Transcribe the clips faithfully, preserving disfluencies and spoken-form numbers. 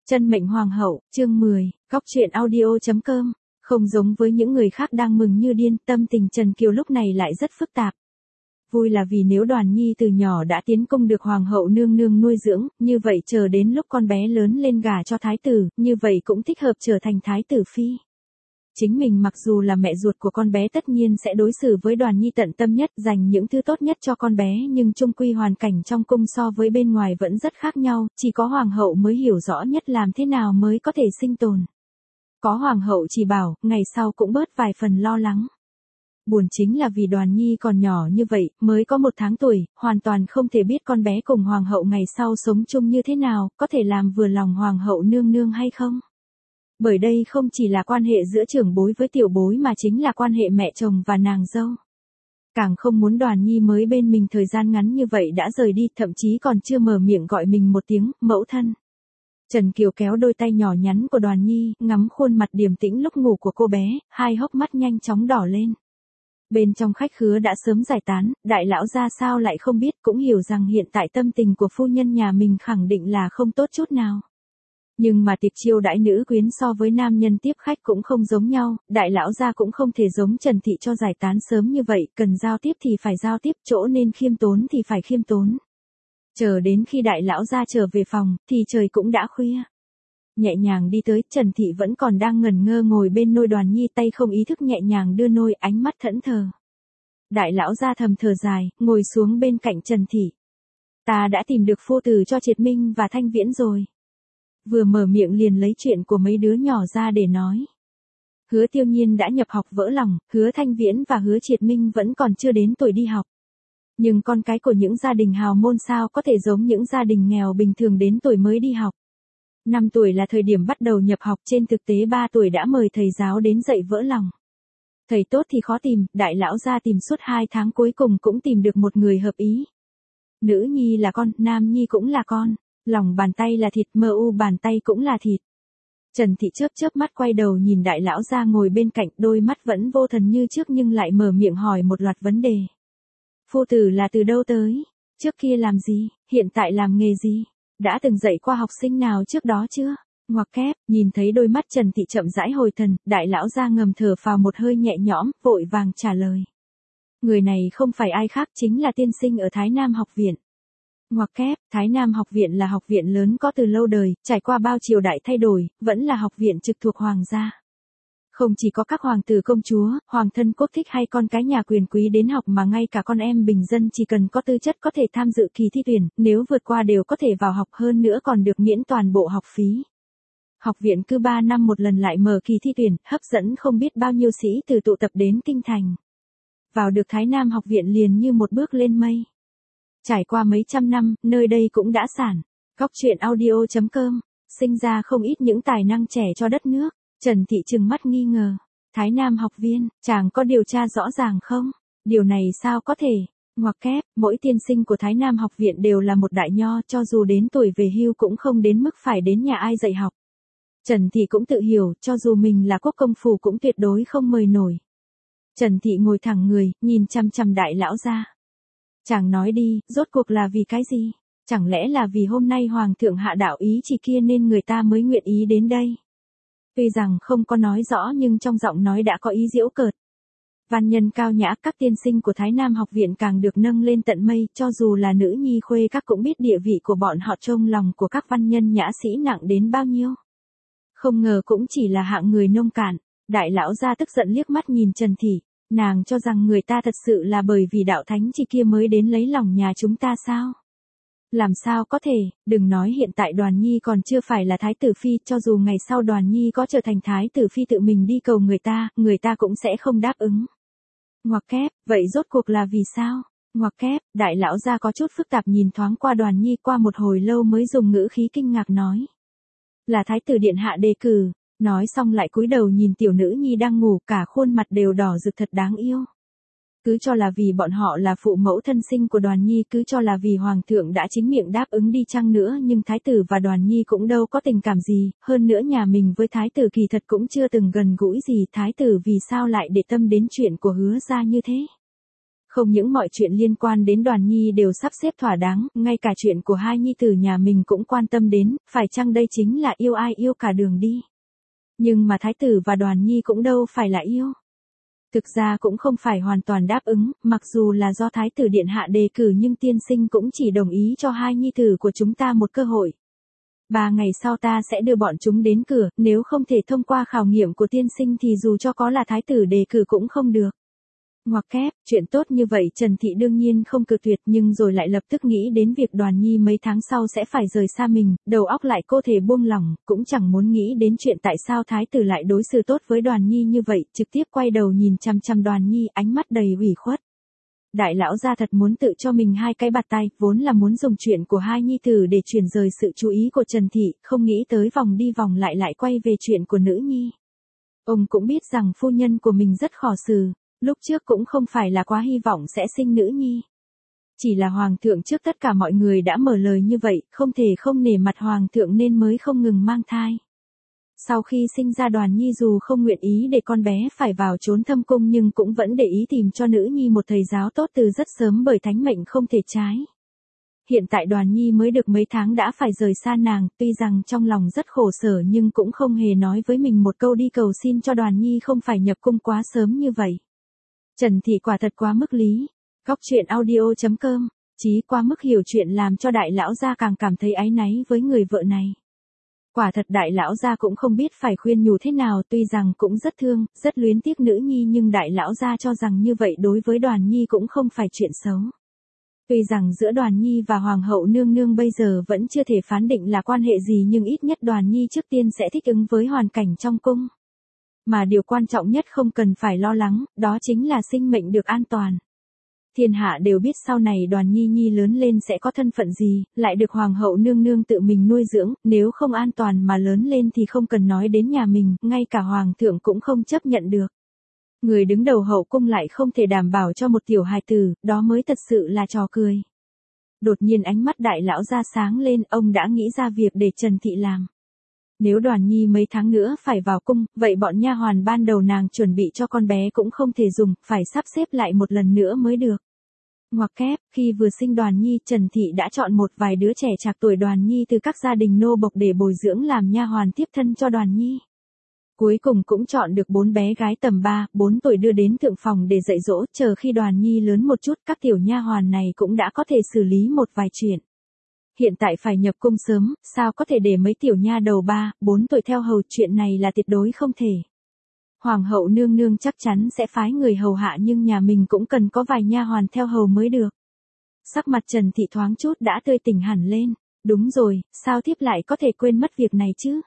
Chân mệnh hoàng hậu, chương mười, góc truyện audio chấm com. Không giống với những người khác đang mừng như điên, tâm tình Trần Kiều lúc này lại rất phức tạp. Vui là vì nếu Đoàn Nhi từ nhỏ đã tiến cung được hoàng hậu nương nương nuôi dưỡng, như vậy chờ đến lúc con bé lớn lên gả cho thái tử, như vậy cũng thích hợp trở thành thái tử phi. Chính mình mặc dù là mẹ ruột của con bé tất nhiên sẽ đối xử với Đoàn Nhi tận tâm nhất, dành những thứ tốt nhất cho con bé, nhưng chung quy hoàn cảnh trong cung so với bên ngoài vẫn rất khác nhau, chỉ có hoàng hậu mới hiểu rõ nhất làm thế nào mới có thể sinh tồn. Có hoàng hậu chỉ bảo, ngày sau cũng bớt vài phần lo lắng. Buồn chính là vì Đoàn Nhi còn nhỏ như vậy, mới có một tháng tuổi, hoàn toàn không thể biết con bé cùng hoàng hậu ngày sau sống chung như thế nào, có thể làm vừa lòng hoàng hậu nương nương hay không. Bởi đây không chỉ là quan hệ giữa trưởng bối với tiểu bối mà chính là quan hệ mẹ chồng và nàng dâu. Càng không muốn Đoàn Nhi mới bên mình thời gian ngắn như vậy đã rời đi, thậm chí còn chưa mở miệng gọi mình một tiếng, mẫu thân. Trần Kiều kéo đôi tay nhỏ nhắn của Đoàn Nhi, ngắm khuôn mặt điềm tĩnh lúc ngủ của cô bé, hai hốc mắt nhanh chóng đỏ lên. Bên trong khách khứa đã sớm giải tán, đại lão gia sao lại không biết, cũng hiểu rằng hiện tại tâm tình của phu nhân nhà mình khẳng định là không tốt chút nào. Nhưng mà tiệc chiêu đãi nữ quyến so với nam nhân tiếp khách cũng không giống nhau, đại lão gia cũng không thể giống Trần Thị cho giải tán sớm như vậy, cần giao tiếp thì phải giao tiếp, chỗ nên khiêm tốn thì phải khiêm tốn. Chờ đến khi đại lão gia trở về phòng, thì trời cũng đã khuya. Nhẹ nhàng đi tới, Trần Thị vẫn còn đang ngẩn ngơ ngồi bên nôi Đoàn Nhi, tay không ý thức nhẹ nhàng đưa nôi, ánh mắt thẫn thờ. Đại lão gia thầm thở dài, ngồi xuống bên cạnh Trần Thị. Ta đã tìm được phu tử cho Triệt Minh và Thanh Viễn rồi. Vừa mở miệng liền lấy chuyện của mấy đứa nhỏ ra để nói. Hứa Tiêu Nhiên đã nhập học vỡ lòng, Hứa Thanh Viễn và Hứa Triệt Minh vẫn còn chưa đến tuổi đi học. Nhưng con cái của những gia đình hào môn sao có thể giống những gia đình nghèo bình thường đến tuổi mới đi học. năm tuổi là thời điểm bắt đầu nhập học, trên thực tế ba tuổi đã mời thầy giáo đến dạy vỡ lòng. Thầy tốt thì khó tìm, đại lão gia tìm suốt hai tháng cuối cùng cũng tìm được một người hợp ý. Nữ nhi là con, nam nhi cũng là con. Lòng bàn tay là thịt, mơ u bàn tay cũng là thịt. Trần Thị chớp chớp mắt quay đầu nhìn đại lão gia ngồi bên cạnh, đôi mắt vẫn vô thần như trước nhưng lại mở miệng hỏi một loạt vấn đề. Phu tử là từ đâu tới? Trước kia làm gì? Hiện tại làm nghề gì? Đã từng dạy qua học sinh nào trước đó chưa? Ngoặc kép, nhìn thấy đôi mắt Trần Thị chậm rãi hồi thần, đại lão gia ngầm thở phào một hơi nhẹ nhõm, vội vàng trả lời. Người này không phải ai khác, chính là tiên sinh ở Thái Nam học viện. Ngoặc kép, Thái Nam học viện là học viện lớn có từ lâu đời, trải qua bao triều đại thay đổi, vẫn là học viện trực thuộc hoàng gia. Không chỉ có các hoàng tử công chúa, hoàng thân quốc thích hay con cái nhà quyền quý đến học mà ngay cả con em bình dân chỉ cần có tư chất có thể tham dự kỳ thi tuyển, nếu vượt qua đều có thể vào học, hơn nữa còn được miễn toàn bộ học phí. Học viện cứ ba năm một lần lại mở kỳ thi tuyển, hấp dẫn không biết bao nhiêu sĩ tử tụ tập đến kinh thành. Vào được Thái Nam học viện liền như một bước lên mây. Trải qua mấy trăm năm, nơi đây cũng đã sản. Góc truyện audio chấm com, sinh ra không ít những tài năng trẻ cho đất nước. Trần Thị trừng mắt nghi ngờ. Thái Nam học viên, chàng có điều tra rõ ràng không? Điều này sao có thể? Ngoặc kép, mỗi tiên sinh của Thái Nam học viện đều là một đại nho, cho dù đến tuổi về hưu cũng không đến mức phải đến nhà ai dạy học. Trần Thị cũng tự hiểu, cho dù mình là quốc công phủ cũng tuyệt đối không mời nổi. Trần Thị ngồi thẳng người, nhìn chăm chăm đại lão gia. Chàng nói đi, rốt cuộc là vì cái gì? Chẳng lẽ là vì hôm nay hoàng thượng hạ đạo ý chỉ kia nên người ta mới nguyện ý đến đây? Tuy rằng không có nói rõ nhưng trong giọng nói đã có ý giễu cợt. Văn nhân cao nhã, các tiên sinh của Thái Nam học viện càng được nâng lên tận mây, cho dù là nữ nhi khuê các cũng biết địa vị của bọn họ trong lòng của các văn nhân nhã sĩ nặng đến bao nhiêu. Không ngờ cũng chỉ là hạng người nông cạn. Đại lão gia tức giận liếc mắt nhìn Trần Thị, nàng cho rằng người ta thật sự là bởi vì đạo thánh chi kia mới đến lấy lòng nhà chúng ta sao? Làm sao có thể, đừng nói hiện tại Đoàn Nhi còn chưa phải là thái tử phi, cho dù ngày sau Đoàn Nhi có trở thành thái tử phi tự mình đi cầu người ta, người ta cũng sẽ không đáp ứng. Ngoặc kép, vậy rốt cuộc là vì sao? Ngoặc kép, đại lão gia có chút phức tạp nhìn thoáng qua Đoàn Nhi, qua một hồi lâu mới dùng ngữ khí kinh ngạc nói. Là thái tử điện hạ đề cử, nói xong lại cúi đầu nhìn tiểu nữ nhi đang ngủ, cả khuôn mặt đều đỏ rực thật đáng yêu. Cứ cho là vì bọn họ là phụ mẫu thân sinh của Đoàn Nhi, cứ cho là vì hoàng thượng đã chính miệng đáp ứng đi chăng nữa, nhưng thái tử và Đoàn Nhi cũng đâu có tình cảm gì, hơn nữa nhà mình với thái tử kỳ thật cũng chưa từng gần gũi gì, thái tử vì sao lại để tâm đến chuyện của Hứa gia như thế? Không những mọi chuyện liên quan đến Đoàn Nhi đều sắp xếp thỏa đáng, ngay cả chuyện của hai nhi tử nhà mình cũng quan tâm đến, phải chăng đây chính là yêu ai yêu cả đường đi. Nhưng mà Thái tử và Đoàn Nhi cũng đâu phải là yêu. Thực ra cũng không phải hoàn toàn đáp ứng, mặc dù là do Thái tử Điện Hạ đề cử nhưng tiên sinh cũng chỉ đồng ý cho hai nhi tử của chúng ta một cơ hội. Ba ngày sau ta sẽ đưa bọn chúng đến cửa, nếu không thể thông qua khảo nghiệm của tiên sinh thì dù cho có là Thái tử đề cử cũng không được. Ngoặc kép, chuyện tốt như vậy Trần Thị đương nhiên không cự tuyệt nhưng rồi lại lập tức nghĩ đến việc Đoàn Nhi mấy tháng sau sẽ phải rời xa mình, đầu óc lại cô thể buông lỏng, cũng chẳng muốn nghĩ đến chuyện tại sao Thái tử lại đối xử tốt với Đoàn Nhi như vậy, trực tiếp quay đầu nhìn chăm chăm Đoàn Nhi, ánh mắt đầy ủy khuất. Đại lão gia thật muốn tự cho mình hai cái bạt tay, vốn là muốn dùng chuyện của hai nhi tử để chuyển rời sự chú ý của Trần Thị, không nghĩ tới vòng đi vòng lại lại quay về chuyện của nữ nhi. Ông cũng biết rằng phu nhân của mình rất khổ xử. Lúc trước cũng không phải là quá hy vọng sẽ sinh nữ nhi. Chỉ là hoàng thượng trước tất cả mọi người đã mở lời như vậy, không thể không nể mặt hoàng thượng nên mới không ngừng mang thai. Sau khi sinh ra Đoàn Nhi dù không nguyện ý để con bé phải vào trốn thâm cung nhưng cũng vẫn để ý tìm cho nữ nhi một thầy giáo tốt từ rất sớm bởi thánh mệnh không thể trái. Hiện tại Đoàn Nhi mới được mấy tháng đã phải rời xa nàng, tuy rằng trong lòng rất khổ sở nhưng cũng không hề nói với mình một câu đi cầu xin cho Đoàn Nhi không phải nhập cung quá sớm như vậy. Trần Thị quả thật quá mức lý. Góc truyện audio chấm com, chí quá mức hiểu chuyện làm cho đại lão gia càng cảm thấy áy náy với người vợ này. Quả thật đại lão gia cũng không biết phải khuyên nhủ thế nào, tuy rằng cũng rất thương, rất luyến tiếc nữ nhi nhưng đại lão gia cho rằng như vậy đối với Đoàn Nhi cũng không phải chuyện xấu. Tuy rằng giữa Đoàn Nhi và Hoàng hậu nương nương bây giờ vẫn chưa thể phán định là quan hệ gì nhưng ít nhất Đoàn Nhi trước tiên sẽ thích ứng với hoàn cảnh trong cung. Mà điều quan trọng nhất không cần phải lo lắng, đó chính là sinh mệnh được an toàn. Thiên hạ đều biết sau này Đoàn Nhi Nhi lớn lên sẽ có thân phận gì, lại được Hoàng hậu nương nương tự mình nuôi dưỡng, nếu không an toàn mà lớn lên thì không cần nói đến nhà mình, ngay cả Hoàng thượng cũng không chấp nhận được. Người đứng đầu hậu cung lại không thể đảm bảo cho một tiểu hài tử, đó mới thật sự là trò cười. Đột nhiên ánh mắt đại lão ra sáng lên, ông đã nghĩ ra việc để Trần Thị làm. Nếu Đoàn Nhi mấy tháng nữa phải vào cung, vậy bọn nha hoàn ban đầu nàng chuẩn bị cho con bé cũng không thể dùng, phải sắp xếp lại một lần nữa mới được. Ngoặc kép, khi vừa sinh Đoàn Nhi, Trần Thị đã chọn một vài đứa trẻ trạc tuổi Đoàn Nhi từ các gia đình nô bộc để bồi dưỡng làm nha hoàn tiếp thân cho Đoàn Nhi. Cuối cùng cũng chọn được bốn bé gái tầm ba, bốn tuổi đưa đến thượng phòng để dạy dỗ, chờ khi Đoàn Nhi lớn một chút các tiểu nha hoàn này cũng đã có thể xử lý một vài chuyện. Hiện tại phải nhập cung sớm, sao có thể để mấy tiểu nha đầu ba, bốn tuổi theo hầu, chuyện này là tuyệt đối không thể. Hoàng hậu nương nương chắc chắn sẽ phái người hầu hạ nhưng nhà mình cũng cần có vài nha hoàn theo hầu mới được. Sắc mặt Trần Thị thoáng chút đã tươi tỉnh hẳn lên, đúng rồi, sao thiếp lại có thể quên mất việc này chứ?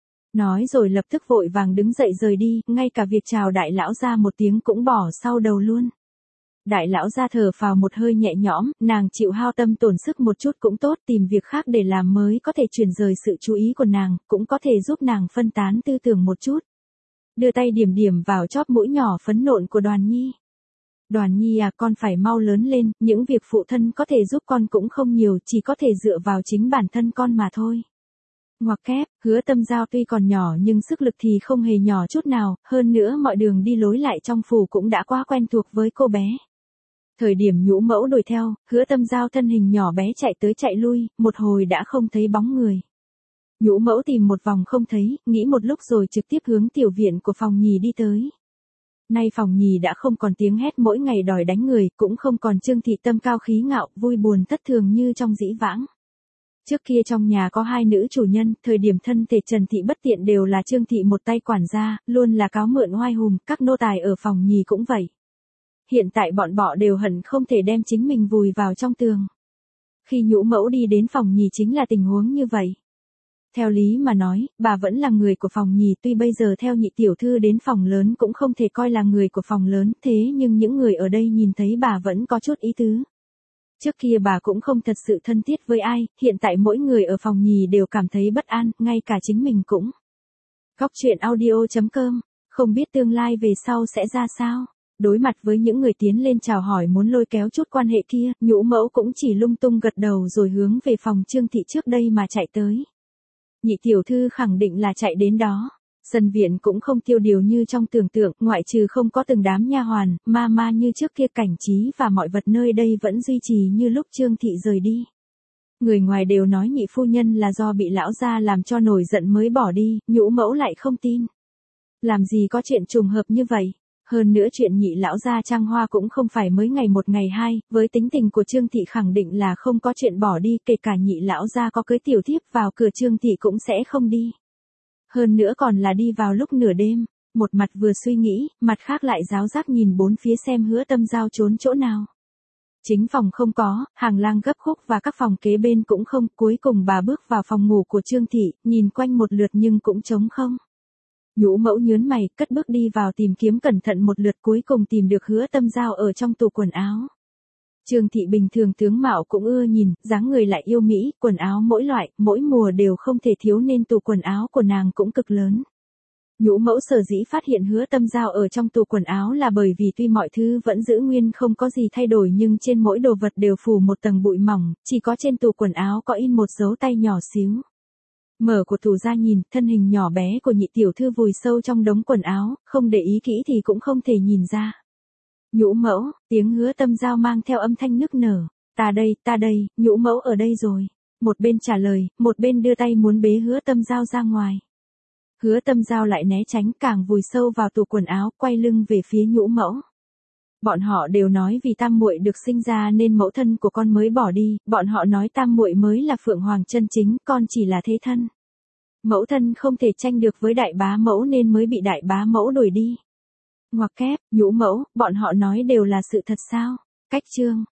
Nói rồi lập tức vội vàng đứng dậy rời đi, ngay cả việc chào đại lão ra một tiếng cũng bỏ sau đầu luôn. Đại lão ra thở phào một hơi nhẹ nhõm, nàng chịu hao tâm tổn sức một chút cũng tốt, tìm việc khác để làm mới có thể chuyển rời sự chú ý của nàng, cũng có thể giúp nàng phân tán tư tưởng một chút. Đưa tay điểm điểm vào chóp mũi nhỏ phấn nộn của Đoàn Nhi. Đoàn Nhi à, con phải mau lớn lên, những việc phụ thân có thể giúp con cũng không nhiều, chỉ có thể dựa vào chính bản thân con mà thôi. Ngoặc kép, Hứa Tâm Giao tuy còn nhỏ nhưng sức lực thì không hề nhỏ chút nào, hơn nữa mọi đường đi lối lại trong phủ cũng đã quá quen thuộc với cô bé. Thời điểm Nhũ Mẫu đuổi theo, Hứa Tâm Giao thân hình nhỏ bé chạy tới chạy lui, một hồi đã không thấy bóng người. Nhũ Mẫu tìm một vòng không thấy, nghĩ một lúc rồi trực tiếp hướng tiểu viện của phòng nhì đi tới. Nay phòng nhì đã không còn tiếng hét mỗi ngày đòi đánh người, cũng không còn Trương Thị tâm cao khí ngạo, vui buồn thất thường như trong dĩ vãng. Trước kia trong nhà có hai nữ chủ nhân, thời điểm thân thể Trần Thị bất tiện đều là Trương Thị một tay quản gia, luôn là cáo mượn oai hùng, các nô tài ở phòng nhì cũng vậy. Hiện tại bọn bọ đều hận không thể đem chính mình vùi vào trong tường. Khi Nhũ Mẫu đi đến phòng nhì chính là tình huống như vậy. Theo lý mà nói, bà vẫn là người của phòng nhì, tuy bây giờ theo nhị tiểu thư đến phòng lớn cũng không thể coi là người của phòng lớn, thế nhưng những người ở đây nhìn thấy bà vẫn có chút ý tứ. Trước kia bà cũng không thật sự thân thiết với ai, hiện tại mỗi người ở phòng nhì đều cảm thấy bất an, ngay cả chính mình cũng. Góc truyện audio chấm com, không biết tương lai về sau sẽ ra sao. Đối mặt với những người tiến lên chào hỏi muốn lôi kéo chút quan hệ kia, Nhũ Mẫu cũng chỉ lung tung gật đầu rồi hướng về phòng Trương Thị trước đây mà chạy tới. Nhị tiểu thư khẳng định là chạy đến đó. Sân viện cũng không tiêu điều như trong tưởng tượng, ngoại trừ không có từng đám nha hoàn, ma ma như trước kia, cảnh trí và mọi vật nơi đây vẫn duy trì như lúc Trương Thị rời đi. Người ngoài đều nói nhị phu nhân là do bị lão gia làm cho nổi giận mới bỏ đi, Nhũ mẫu lại không tin. Làm gì có chuyện trùng hợp như vậy? Hơn nữa chuyện nhị lão gia trăng hoa cũng không phải mới ngày một ngày hai, với tính tình của Trương Thị khẳng định là không có chuyện bỏ đi, kể cả nhị lão gia có cưới tiểu thiếp vào cửa Trương Thị cũng sẽ không đi. Hơn nữa còn là đi vào lúc nửa đêm, một mặt vừa suy nghĩ, mặt khác lại giáo giác nhìn bốn phía xem Hứa Tâm Giao trốn chỗ nào. Chính phòng không có, hàng lang gấp khúc và các phòng kế bên cũng không, cuối cùng bà bước vào phòng ngủ của Trương Thị, nhìn quanh một lượt nhưng cũng trống không. Nhũ mẫu nhớn mày, cất bước đi vào tìm kiếm cẩn thận một lượt, cuối cùng tìm được Hứa Tâm Giao ở trong tủ quần áo. Trương Thị bình thường tướng mạo cũng ưa nhìn, dáng người lại yêu mỹ, quần áo mỗi loại, mỗi mùa đều không thể thiếu nên tủ quần áo của nàng cũng cực lớn. Nhũ mẫu sở dĩ phát hiện Hứa Tâm Giao ở trong tủ quần áo là bởi vì tuy mọi thứ vẫn giữ nguyên không có gì thay đổi nhưng trên mỗi đồ vật đều phủ một tầng bụi mỏng, chỉ có trên tủ quần áo có in một dấu tay nhỏ xíu. Mở của tủ ra nhìn, thân hình nhỏ bé của nhị tiểu thư vùi sâu trong đống quần áo, không để ý kỹ thì cũng không thể nhìn ra. Nhũ mẫu, tiếng Hứa Tâm Giao mang theo âm thanh nức nở. Ta đây, ta đây, nhũ mẫu ở đây rồi. Một bên trả lời, một bên đưa tay muốn bế Hứa Tâm Giao ra ngoài. Hứa Tâm Giao lại né tránh, càng vùi sâu vào tủ quần áo, quay lưng về phía nhũ mẫu. Bọn họ đều nói vì tam muội được sinh ra nên mẫu thân của con mới bỏ đi, bọn họ nói tam muội mới là phượng hoàng chân chính, con chỉ là thế thân. Mẫu thân không thể tranh được với đại bá mẫu nên mới bị đại bá mẫu đuổi đi. Ngoặc kép, nhũ mẫu, bọn họ nói đều là sự thật sao? Cách chương.